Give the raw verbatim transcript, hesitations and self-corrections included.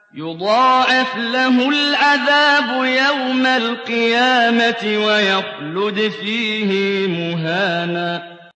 يُضَاعَفْ لَهُ الْعَذَابُ يَوْمَ الْقِيَامَةِ وَيَخْلُدْ فِيهِ مُهَانًا